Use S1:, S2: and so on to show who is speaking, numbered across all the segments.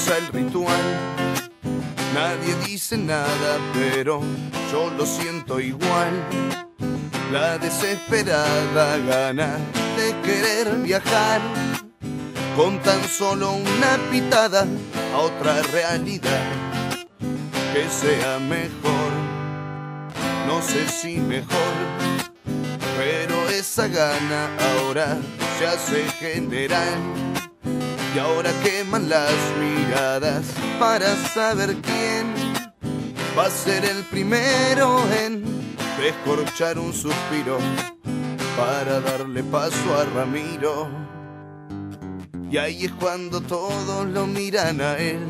S1: empieza el ritual. Nadie dice nada, pero yo lo siento igual. La desesperada gana de querer viajar, con tan solo una pitada a otra realidad que sea mejor. No sé si mejor, pero esa gana ahora se hace general. Y ahora queman las miradas para saber quién va a ser el primero en descorchar un suspiro para darle paso a Ramiro. Y ahí es cuando todos lo miran a él,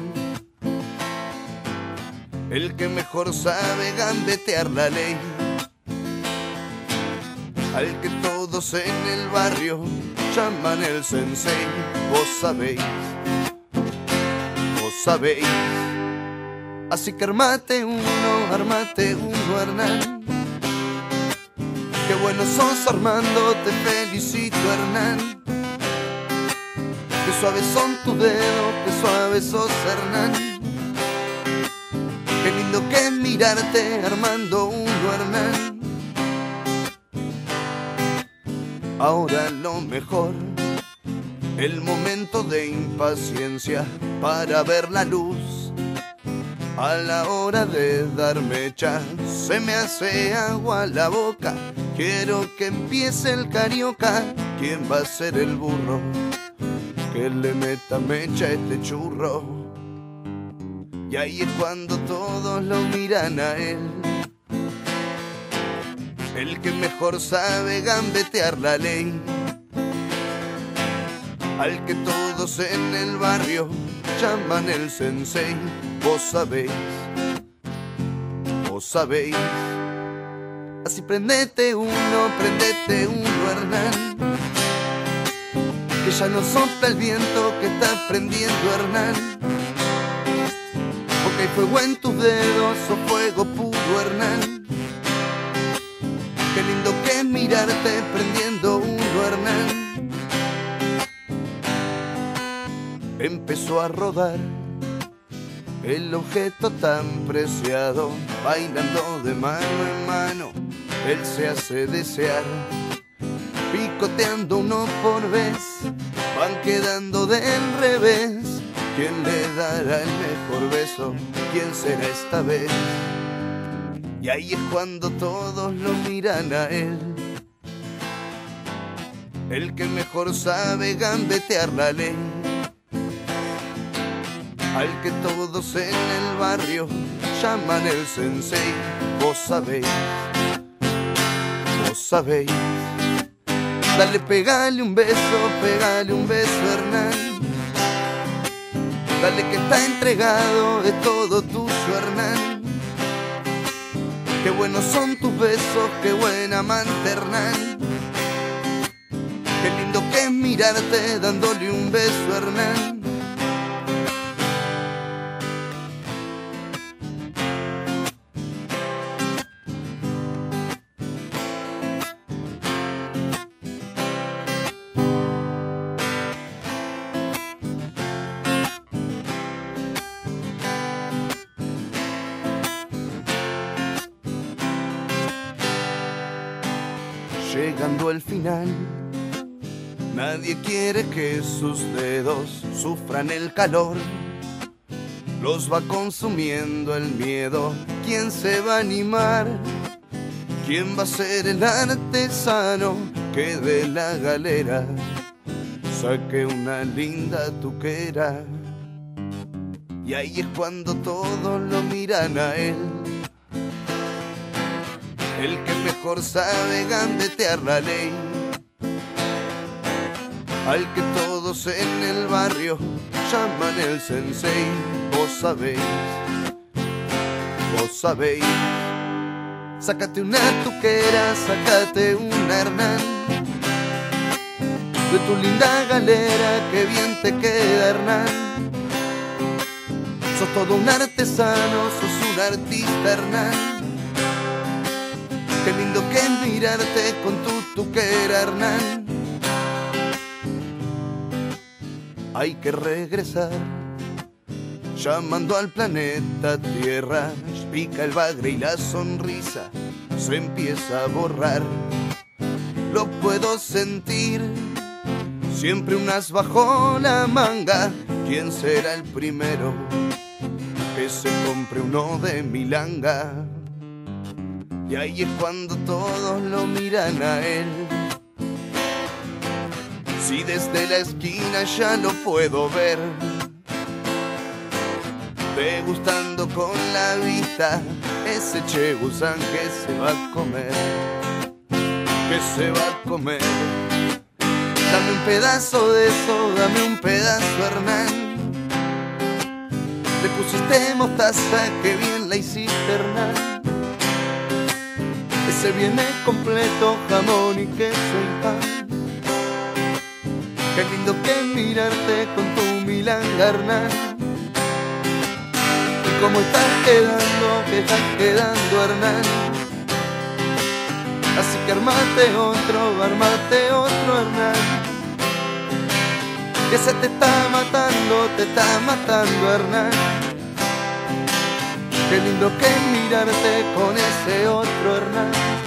S1: el que mejor sabe gambetear la ley, al que todos en el barrio llaman el sensei. Vos sabéis, así que armate uno, Hernán. Qué bueno sos, Armando, te felicito, Hernán. Qué suaves son tus dedos, qué suave sos, Hernán. Qué lindo que es mirarte, Armando uno, Hernán. Ahora lo mejor, el momento de impaciencia para ver la luz. A la hora de dar mecha se me hace agua la boca. Quiero que empiece el carioca. ¿Quién va a ser el burro que le meta mecha a este churro? Y ahí es cuando todos lo miran a él, el que mejor sabe gambetear la ley, al que todos en el barrio llaman el sensei. Vos sabéis, así prendete uno, Hernán, que ya no sopla el viento que está prendiendo, Hernán, porque hay fuego en tus dedos, o fuego puro, Hernán. Qué lindo que es mirarte prendiendo uno, Hernán. Empezó a rodar el objeto tan preciado, bailando de mano en mano, él se hace desear. Picoteando uno por vez, van quedando del revés. ¿Quién le dará el mejor beso? ¿Quién será esta vez? Y ahí es cuando todos lo miran a él, el que mejor sabe gambetear la ley, al que todos en el barrio llaman el sensei. Vos sabéis, dale, pegale un beso, Hernán. Dale que está entregado, es todo tuyo, Hernán. Qué buenos son tus besos, qué buena amante, Hernán. Qué lindo que es mirarte dándole un beso, Hernán. Llegando al final, nadie quiere que sus dedos sufran el calor. Los va consumiendo el miedo. ¿Quién se va a animar? ¿Quién va a ser el artesano que de la galera saque una linda tuquera? Y ahí es cuando todos lo miran a él, el que mejor sabe gambetear la ley, al que todos en el barrio llaman el sensei. Vos sabéis, sácate una tuquera, sácate una, Hernán, de tu linda galera, que bien te queda, Hernán. Sos todo un artesano, sos un artista, Hernán. Qué lindo que es mirarte con tu tuquera, Hernán. Hay que regresar llamando al planeta Tierra. Pica el bagre y la sonrisa se empieza a borrar. Lo puedo sentir, siempre un as bajo la manga. ¿Quién será el primero que se compre uno de milanga? Y ahí es cuando todos lo miran a él. Si desde la esquina ya lo puedo ver, degustando con la vista ese Che Gusán que se va a comer, que se va a comer. Dame un pedazo de eso, dame un pedazo, Hernán. Le pusiste mostaza, que bien la hiciste, Hernán. Ese viene completo, jamón y queso y pan. Qué lindo que mirarte con tu milanga, Hernán. Y cómo estás quedando, Hernán. Así que armate otro, Hernán. Que se te está matando, Hernán. Qué lindo que mirarte con ese otro, Hernán.